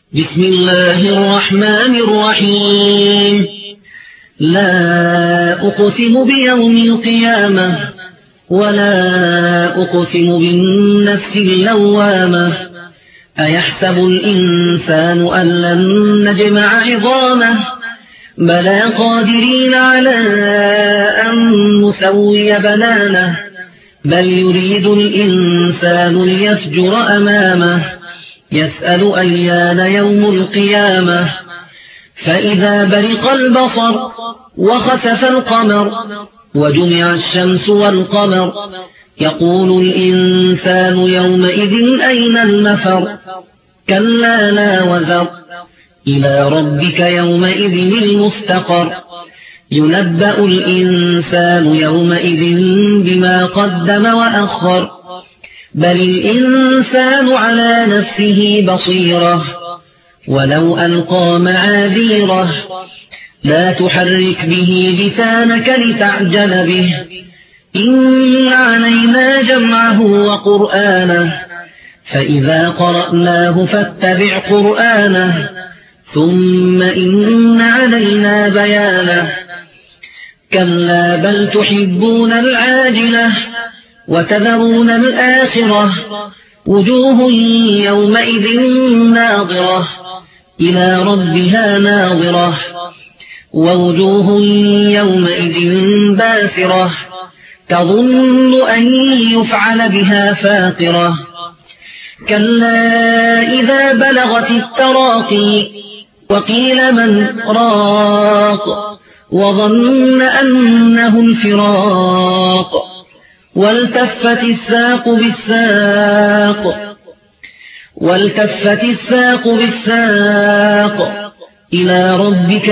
بسم الله الرحمن الرحيم. لا أقسم بيوم القيامة ولا أقسم بالنفس اللوامة. أيحسب الإنسان أن لن نجمع عظامه بلى قادرين على أن نسوي بنانه بل يريد الإنسان ليفجر أمامه يسأل أيان يوم القيامة. فإذا برق البصر وخسف القمر وجمع الشمس والقمر يقول الإنسان يومئذ أين المفر كلا لا وزر إلى ربك يومئذ المستقر ينبأ الإنسان يومئذ بما قدم وأخر بل الإنسان على نفسه بصيرة ولو ألقى معاذيره لا تحرك به لسانك لتعجل به إن علينا جمعه وقرآنه فإذا قرأناه فاتبع قرآنه ثم إن علينا بيانه كلا بل تحبون العاجلة وتذرون الآخرة وجوه يومئذ ناظرة إلى ربها ناظرة ووجوه يومئذ باسرة تظن أن يفعل بها فاقرة كلا إذا بلغت التراقي وقيل من راق وظن أنه الفراق والتفت الساق بالساق إلى ربك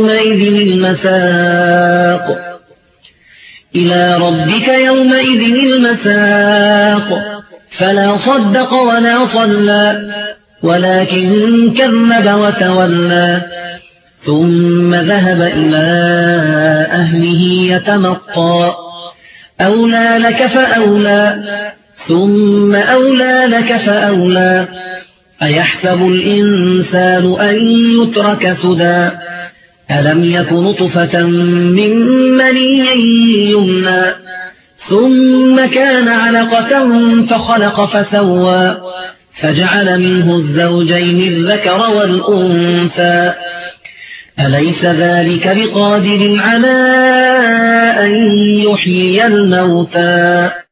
يومئذ المساق فلا صدق ولا صلى ولكن كذب وتولى ثم ذهب إلى أهله يتمطى أولى لك فأولى ثم أولى لك فأولى أيحسب الإنسان أن يترك سدى ألم يك نطفة من مني يمنى ثم كان علقة فخلق فسوى فجعل منه الزوجين الذكر والأنثى أليس ذلك بقادر على أن يحيي الموتى